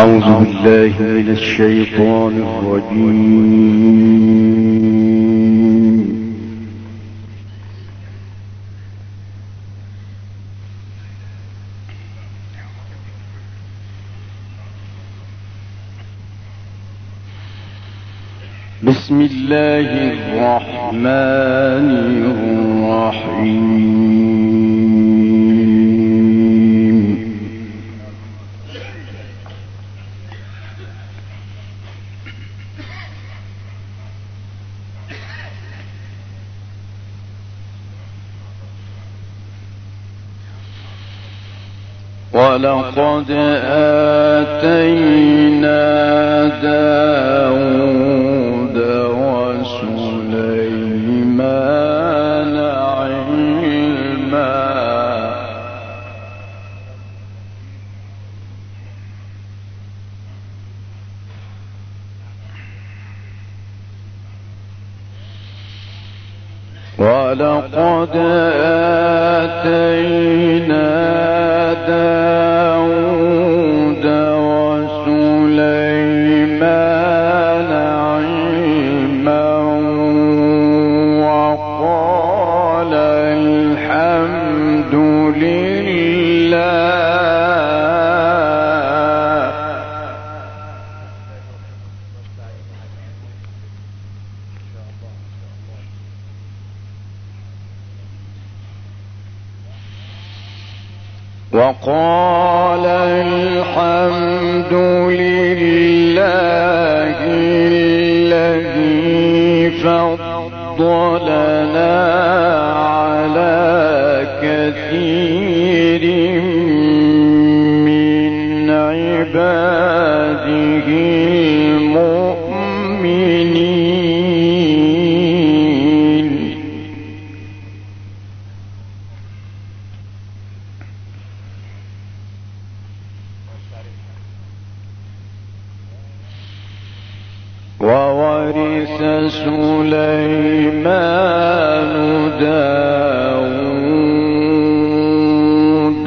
أعوذ بالله من الشيطان الرجيم. بسم الله الرحمن الرحيم. ولقد آتينا داود وسليمان علما ولقد آتينا داود وسليمان علما وقال الحمد لله الذي فضلنا على كثير من عباده المؤمنين. وورث سليمان داود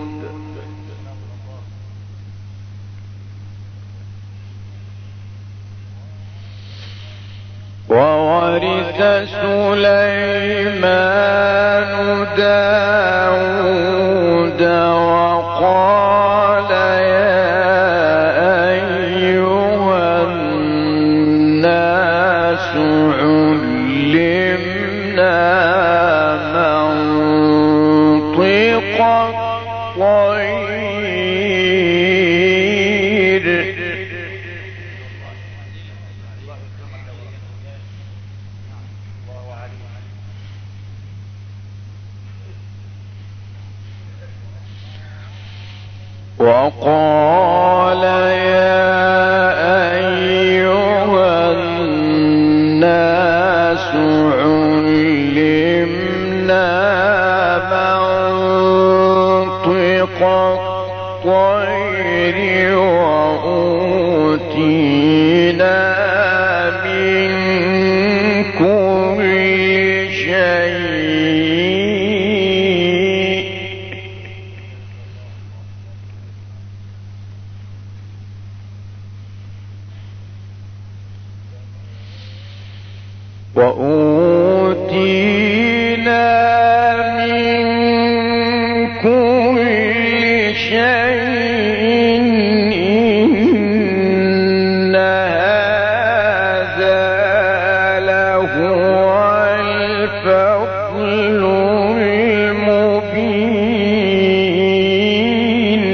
وقال علمنا منطق الطير وقال يا أيها الناس علمنا منطق الطير وأوتينا من كل شيء إن هذا لهو الفضل المبين.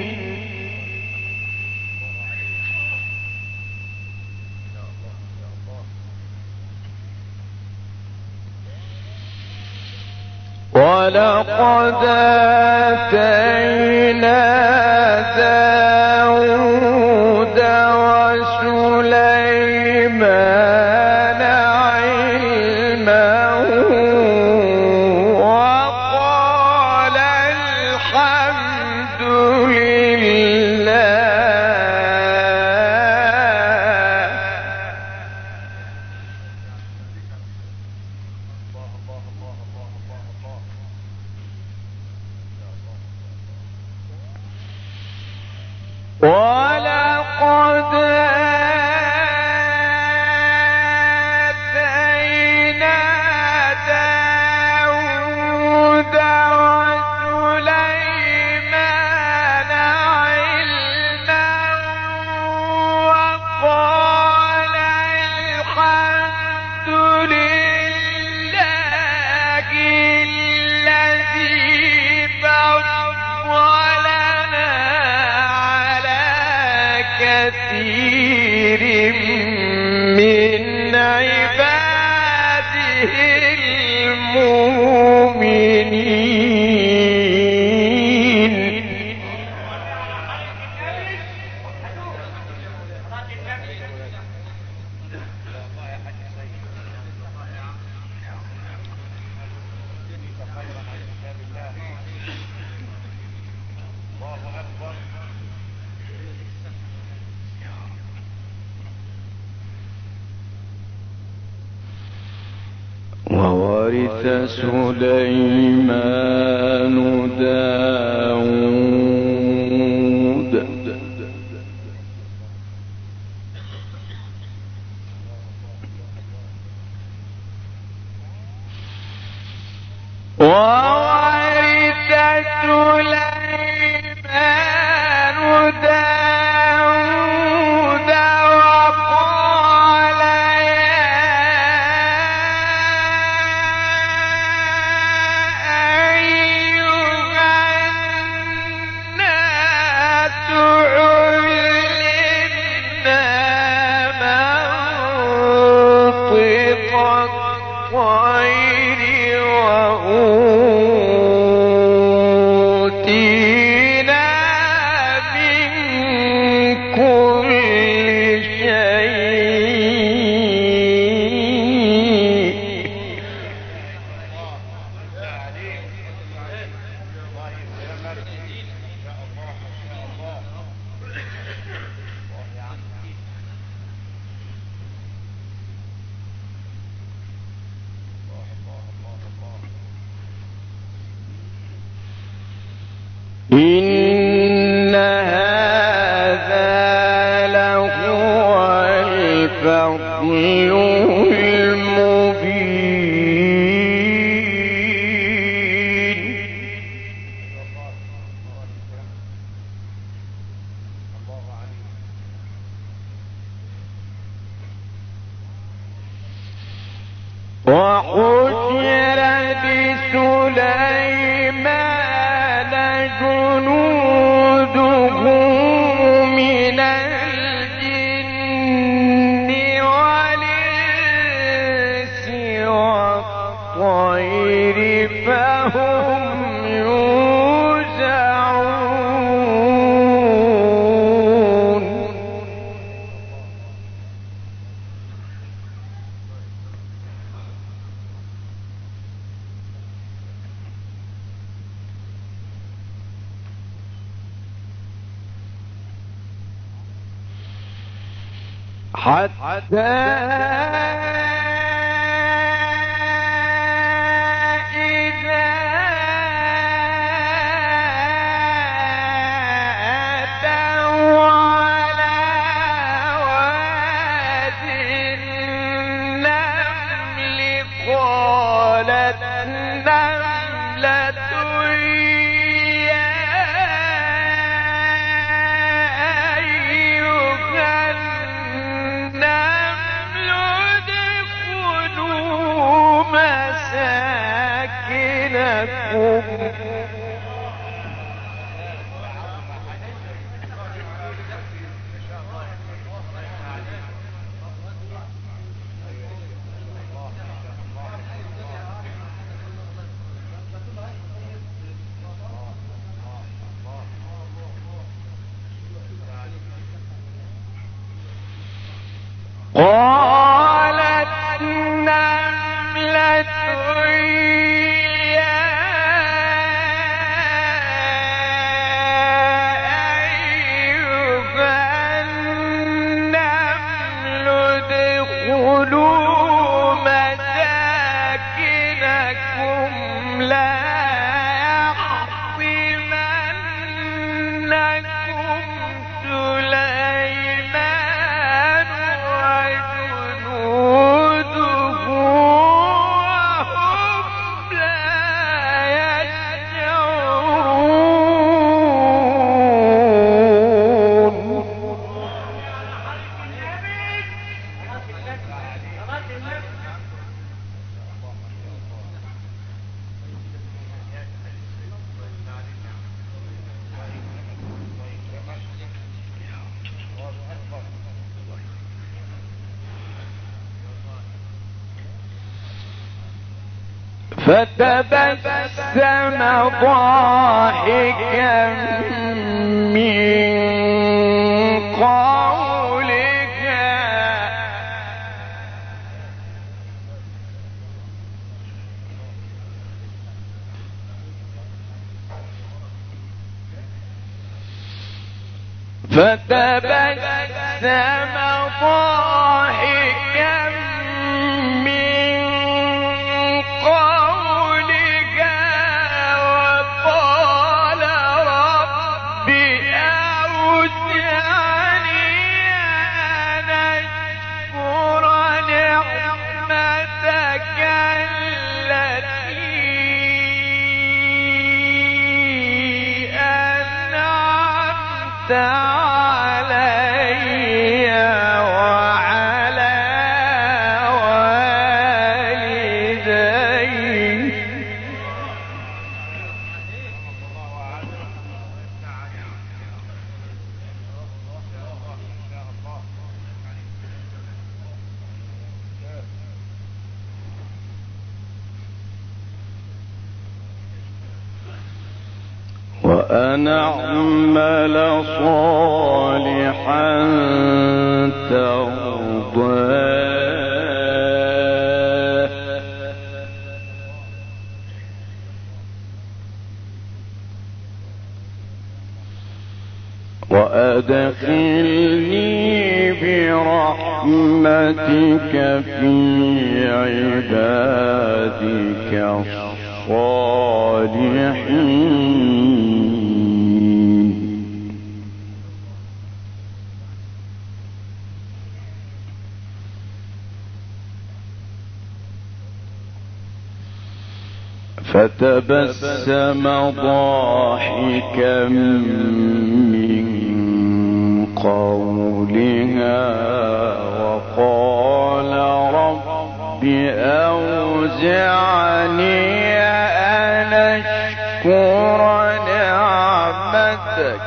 ولقد آتينا داود وسليمان علما وقال الحمد لله ولا وورث سليمان داود إن هذا لهو الفضل المبين وحشر لسليمان جنوده من الجن والإنس والطير فهم يوزعون حتى إذا أتوا على واد النمل قالت نملة يا أيها النمل ادخلوا مساكنكم قالت نملة يا أيها النمل ادخلوا مساكنكم لا يحطمنكم سليمان فتبسم ضاحكا من قولها وقال رب أوزعني أن أشكر نعمتك التي أنعمت علي وعلى والدي وأن أعمل صالحا ترضاه وأدخلني برحمتك في عبادك الصالحين فتبسم ضاحكا من قولها وقال رب أوزعني أن أشكر نعمتك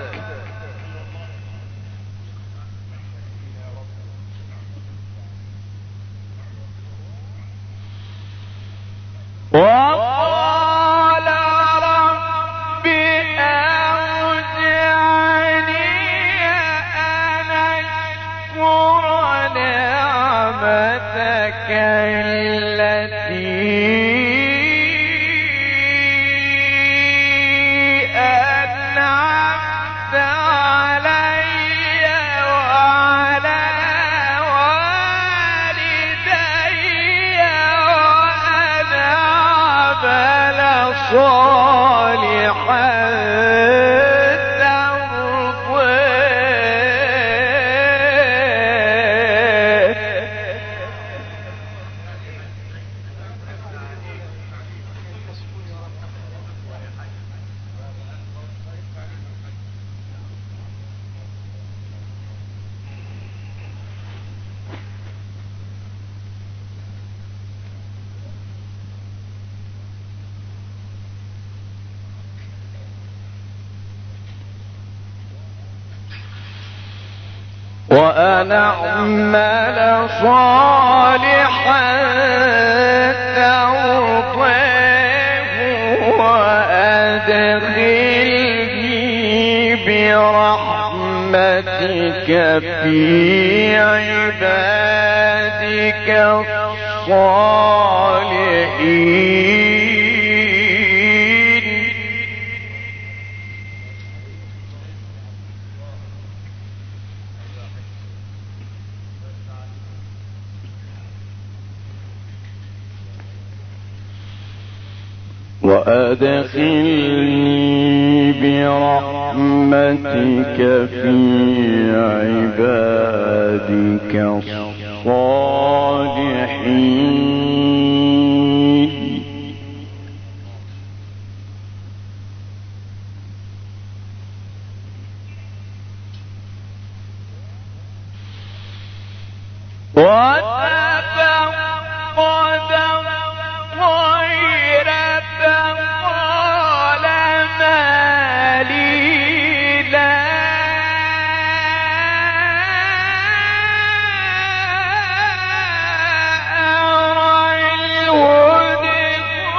وقال رب أوزعني أن أشكر نعمتك التي أنعمت علي وعلى والدي وأن أعمل صالحا وأن أعمل صالحا ترضاه وأدخلني برحمتك في عبادك الصالحين وأدخلني برحمتك في عبادك الصالحين وتفقد الطير فقال ما لي لا أرى الهدهد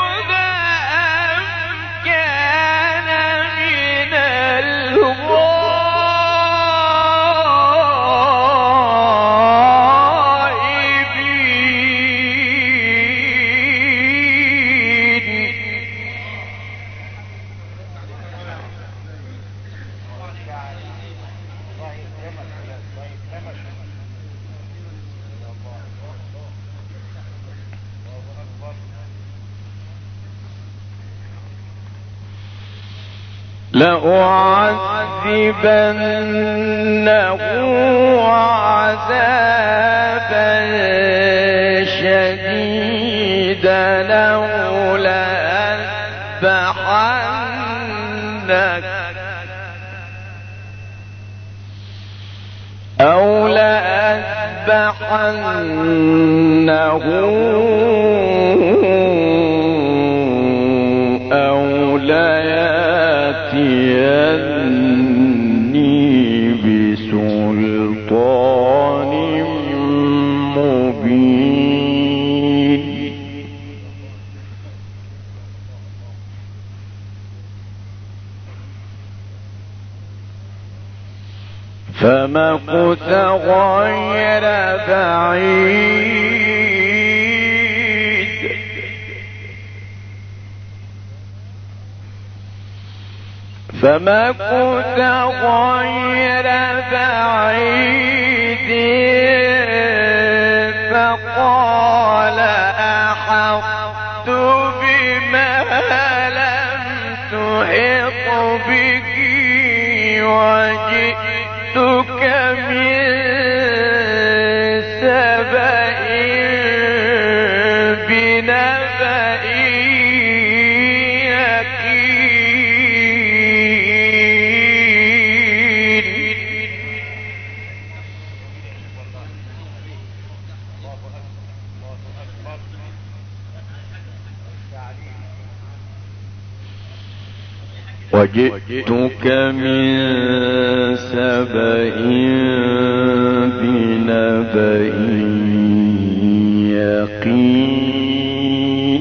لأعذبنه عذابا شديدا أو لأذبحنه أو ليأتيني بسلطان مبين. فمكث غير بعيد فقال أحطت بما لم تحط به وجئتك من سبأ بنبأ يقين. وجئتك من سبأ بنبأ يقين.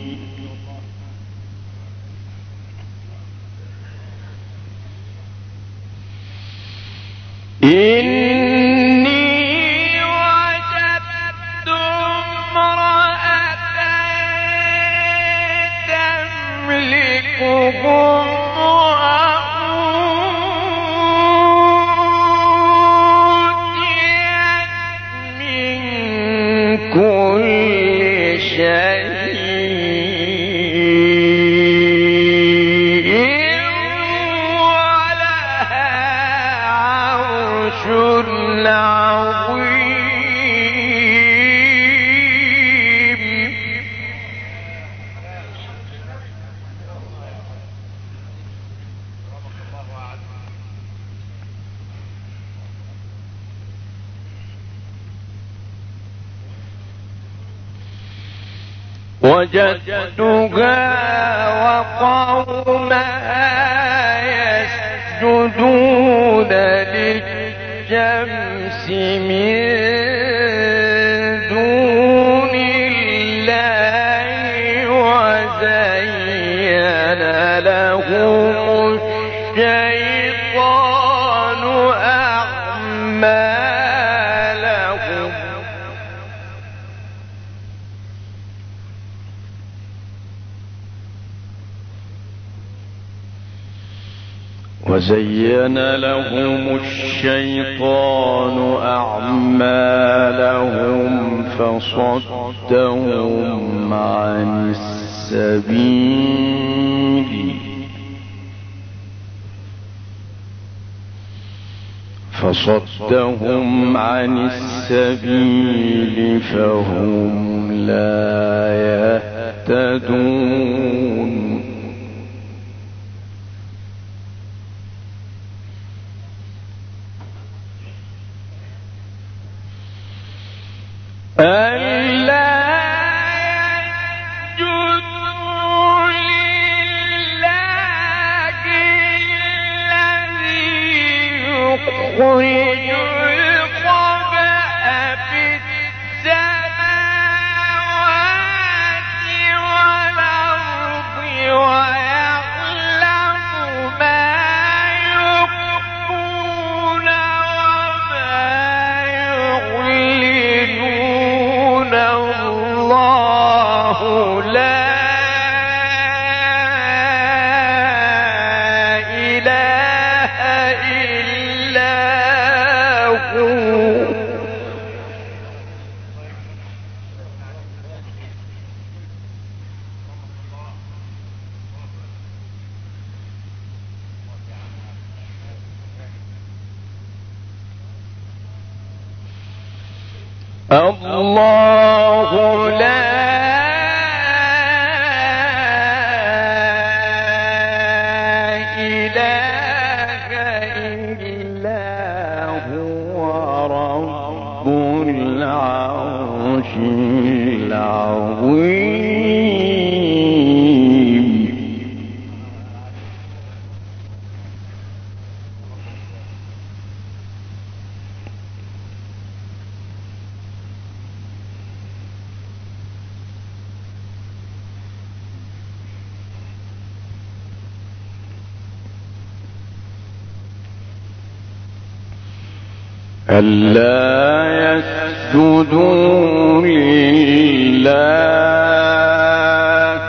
إني وجدت امرأة تملكهم وجدتها وقومها يسجدون للشمس من دون الله وزين لهم الشيطان أعمالهم فصدهم عن السبيل فهم لا يهتدون. ألا يسجدوا لله الذي يخرج الخبأ في السماوات والأرض ويعلم ما يخفون وما يعلنون. الله لا إله إلا الله لا إله إلا هو رب العرش العظيم. ألا يسجدوا لله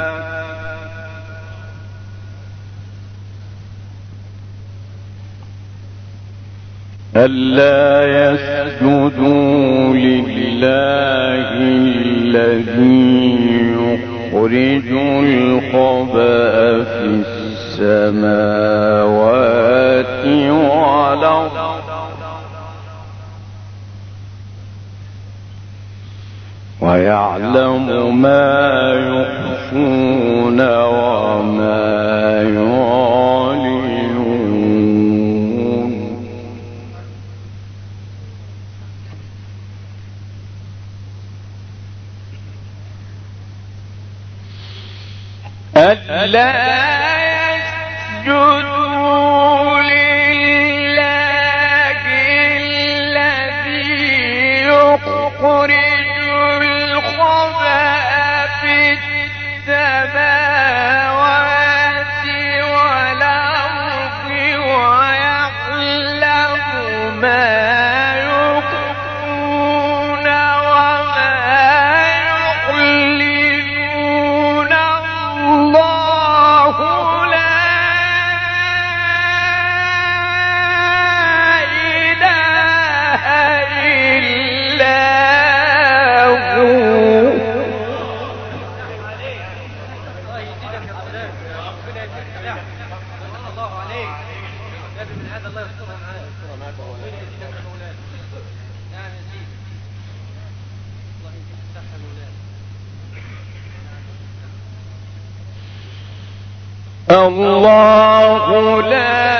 ألا يسجدوا لله الذي يخرج الخبأ في السماوات والأرض ويعلم ما يخفون وما يعلنون. ألا يسجدوا لله الذي يخرج الخبأ في السماوات والأرض ويعلم ما يخفون وما يعلنون. الله لا إله إلا الله لا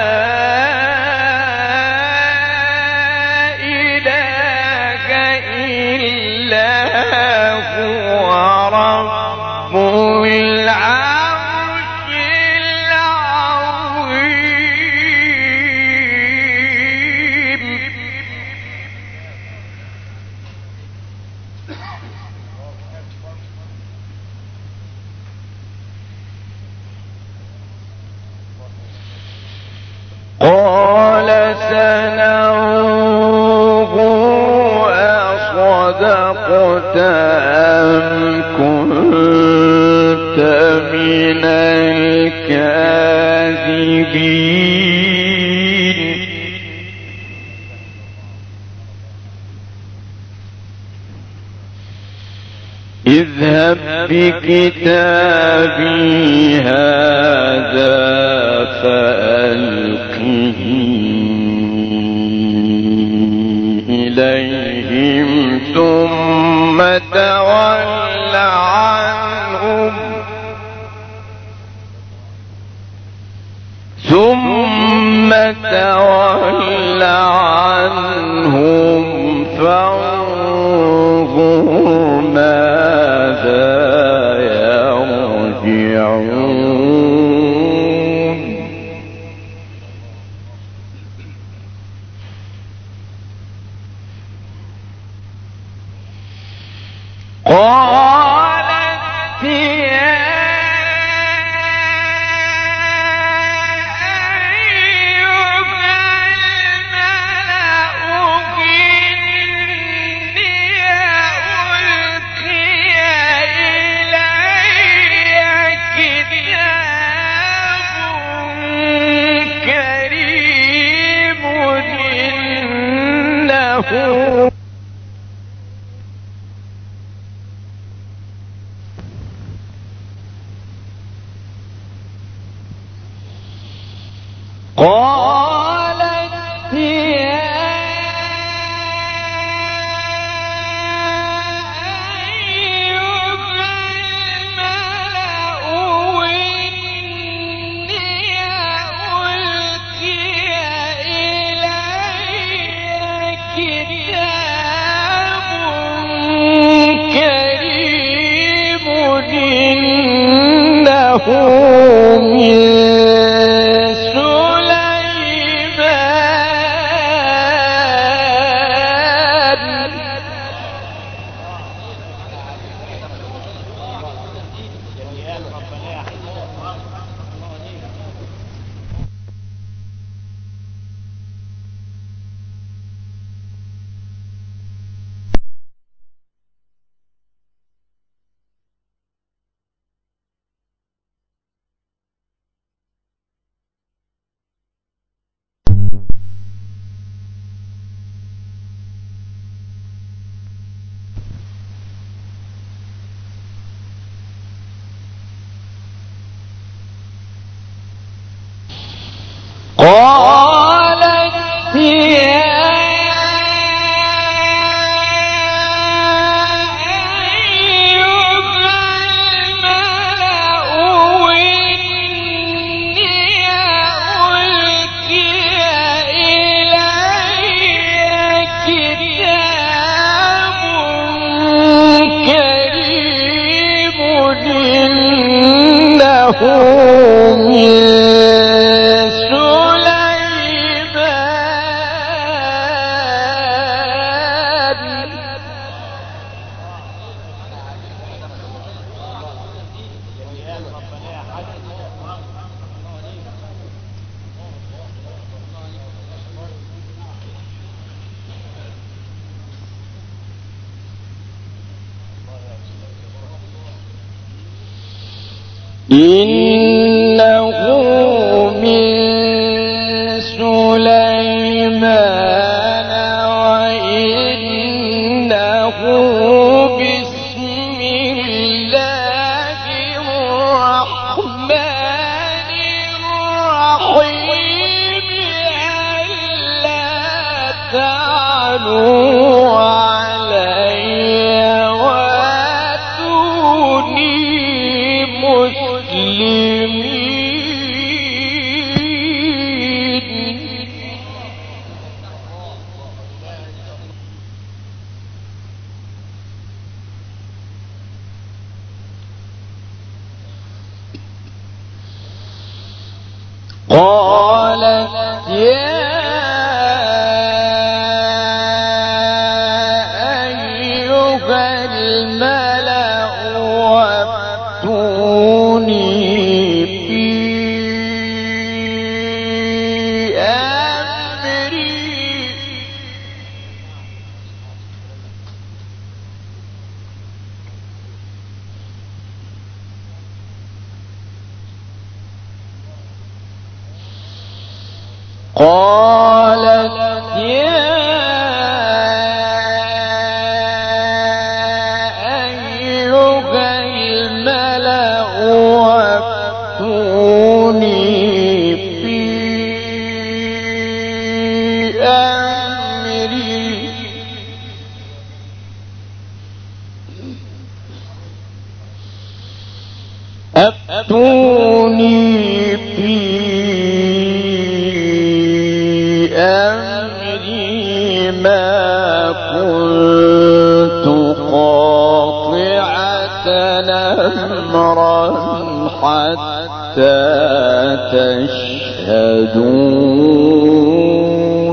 إله إلا هو رب العرش العظيم. قال سننظر أصدقت أم كنت من الكاذبين. اذهب بكتابي هذا فألقه إليهم ثم تول عنهم فانظر ماذا يرجعون. قالت يا قالت يا إنه من سليمان وإنه بسم الله الرحمن الرحيم ألا تعلوا علي وأتوني مسلمين. قالت يا أيها الملأ وافتوني في أمري قالت يا أيها الملأ وافتوني في أمري أفتوني في أمري ما كنت قاطعة أمرا حتى تشهدون.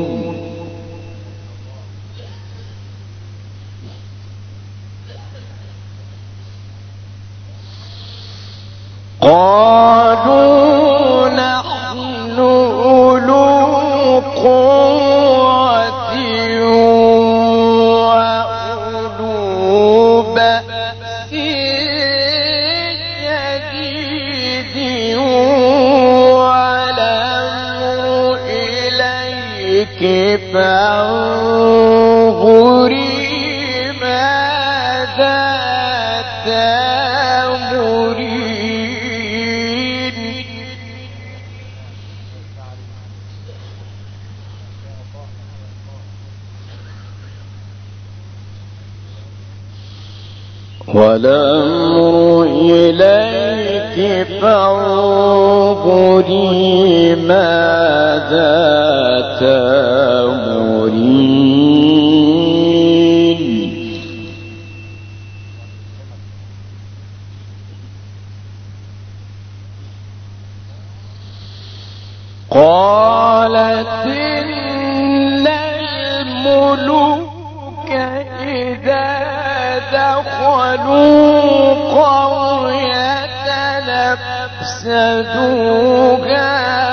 قالوا نحن أولو قوة وأولو بأس شديد والأمر إليك فانظري ماذا تأمرين. والأمر إليك فانظري ماذا تأمرين. قالت إن الملوك إذا دخلوا قرية أفسدوها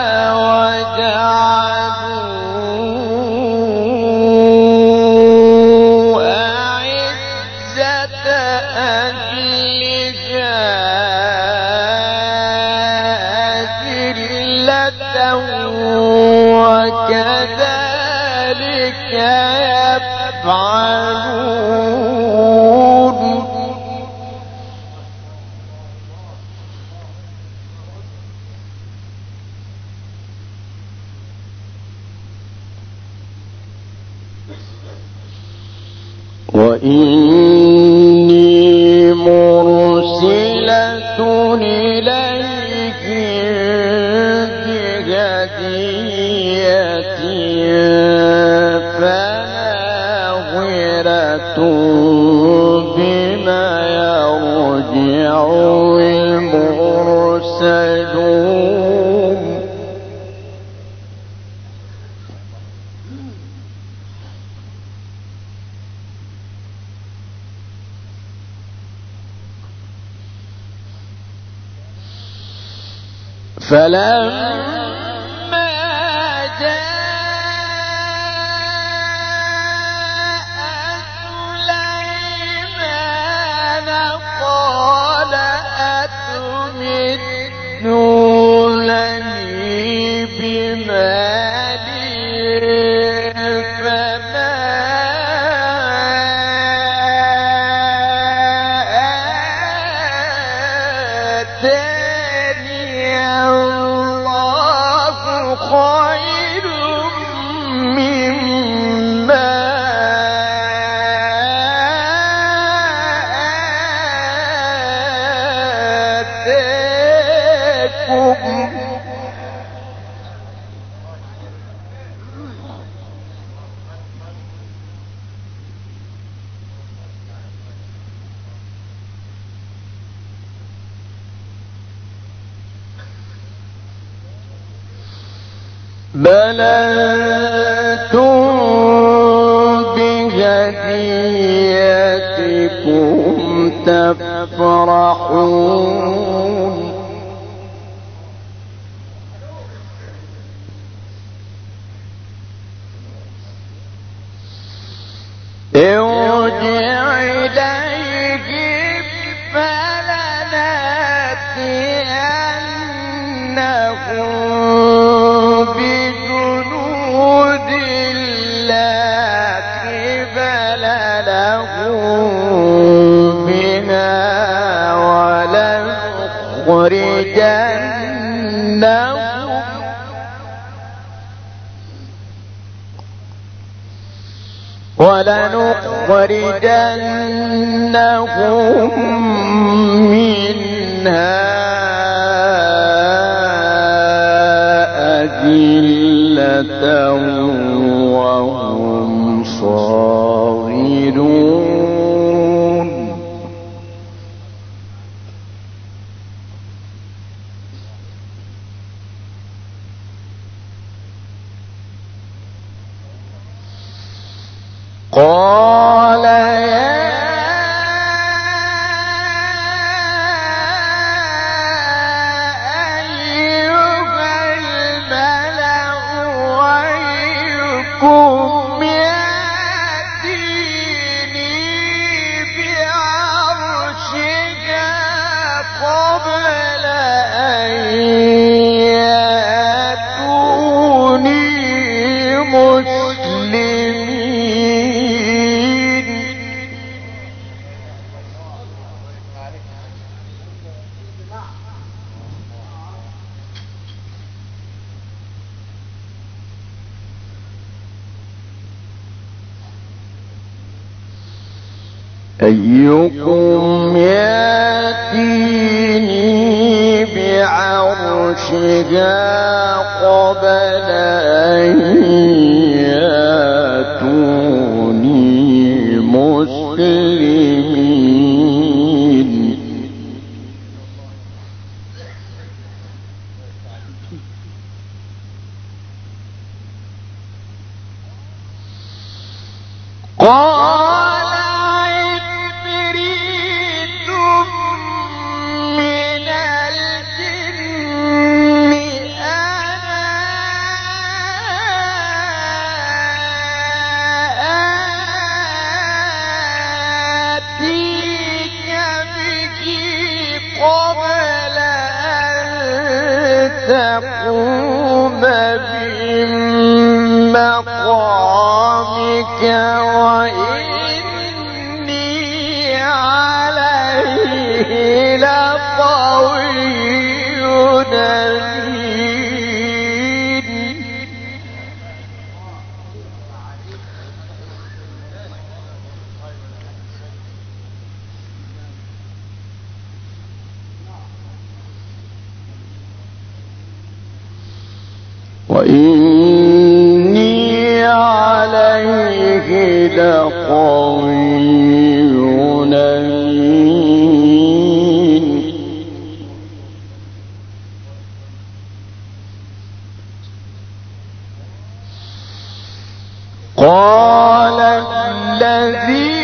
وجعلوا أعزة أهلها أذلة وكذلك يفعلون. وإني مرسلة إليهم بهدية فناظرة بما يرجع المرسلون فلما جاء سليمان قال أتمدونني بمال فما آتاني الله خير مما آتاكم بل أنتم بهديتكم تفرحون ارجع إليهم فلنأتينهم بجنود لا قبل لهم بها ولنخرجنهم منها أذلة وهم صاغرون قال يا أيها الملأ أيكم يأتيني بعرشها قبل أن يأتوني مسلمين. أيكم يأتيني بعرشها قبل أن يأتوني مسلمين. قال عفريت من الجن أنا آتيك به قبل أن تقوم من مقامك وإني عليه لقوي أمين. وإني عليه لقوي أمين. قال الذي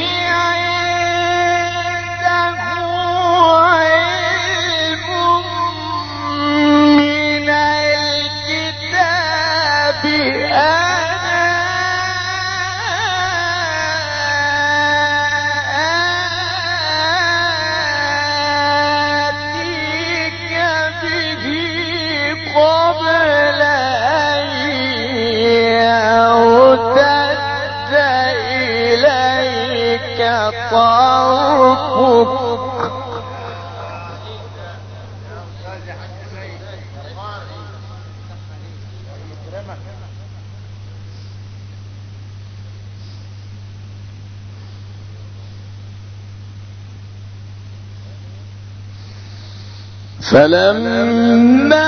فلما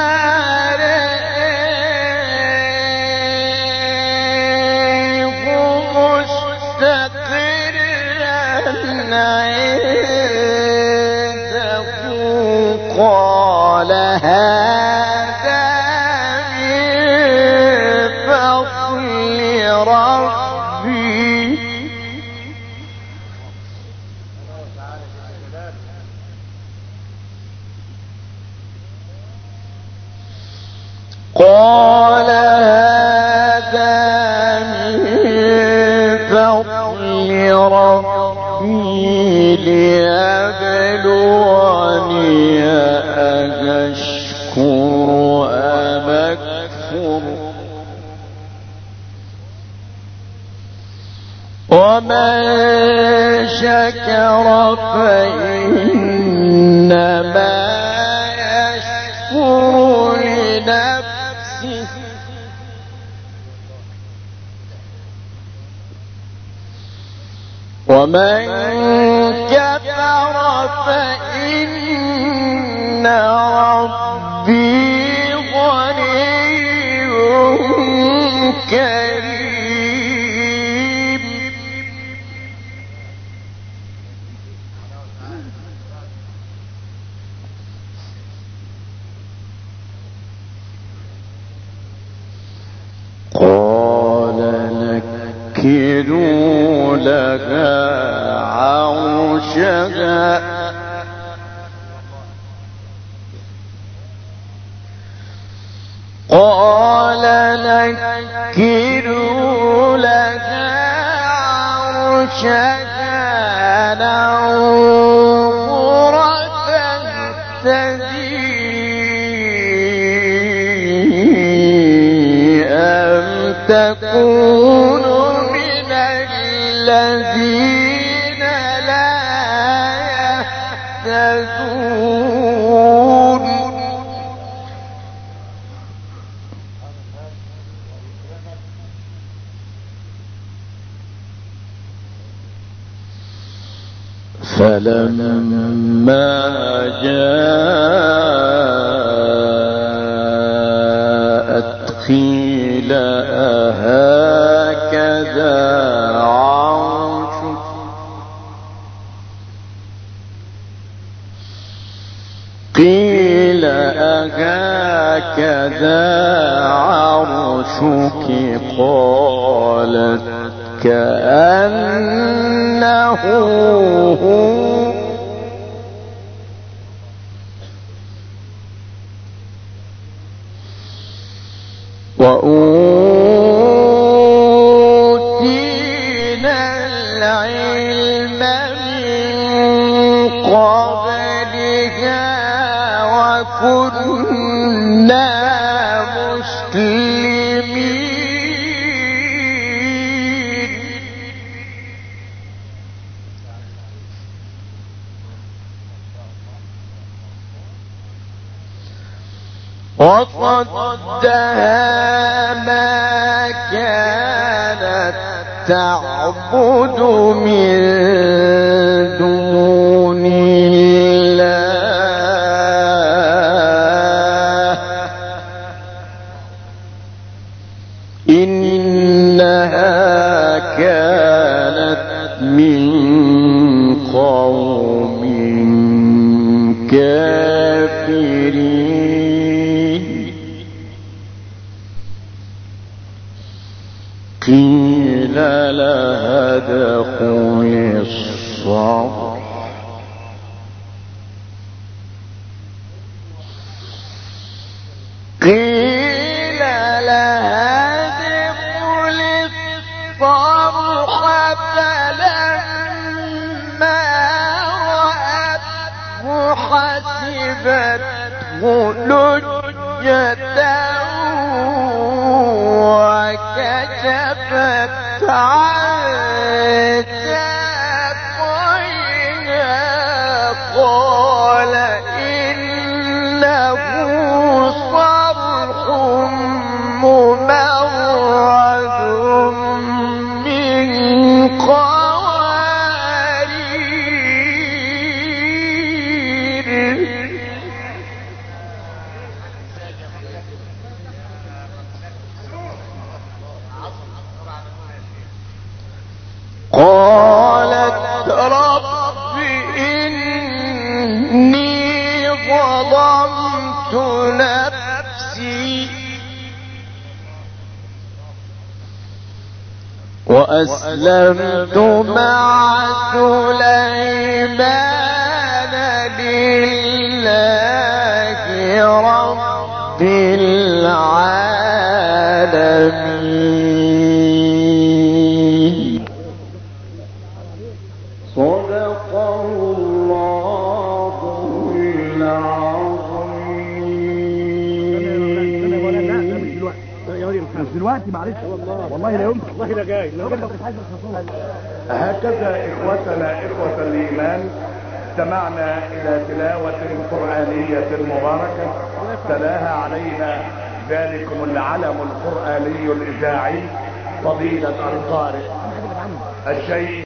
رأيه مستقرا عنده قال هذا من فضل ربي قال هذا من فضل ربي ليبلوني أشكر أم أكفر ومن شكر فإنما يشكر لنفسه ومن كفر فإن ربي غني كريم. قال نكروا لها عرشها قال نكروا لها عرشها ننظر تهتدي أم تكون من الذين لا يهتدون. فلما جاءت قيل أهكذا عرشك قيل أهكذا عرشك قالت كأنه هو وأوتينا العلم من قبلها وكنا مسلمين. وصدها ما كانت تعبد من دون الله كانت من قوم كافرين قيل لها ادخل الصرح قيل لها ادخل الصرح فلما رأته حسبته لجة وكشفت عن ساقيها قال إنه صرح ممرد من قوارير قالت رب إني ظلمت نفسي وأسلمت مع سليمان لله رب العالمين صدق الله العظيم. مش دلوقتي معلش والله لا يمكن والله لا جاي هكذا إخوتنا إخوة الإيمان استمعنا إلى تلاوة قرآنية مباركة تلاها علينا ذلكم العلم القرآني الإذاعي فضيلة القارئ الشيخ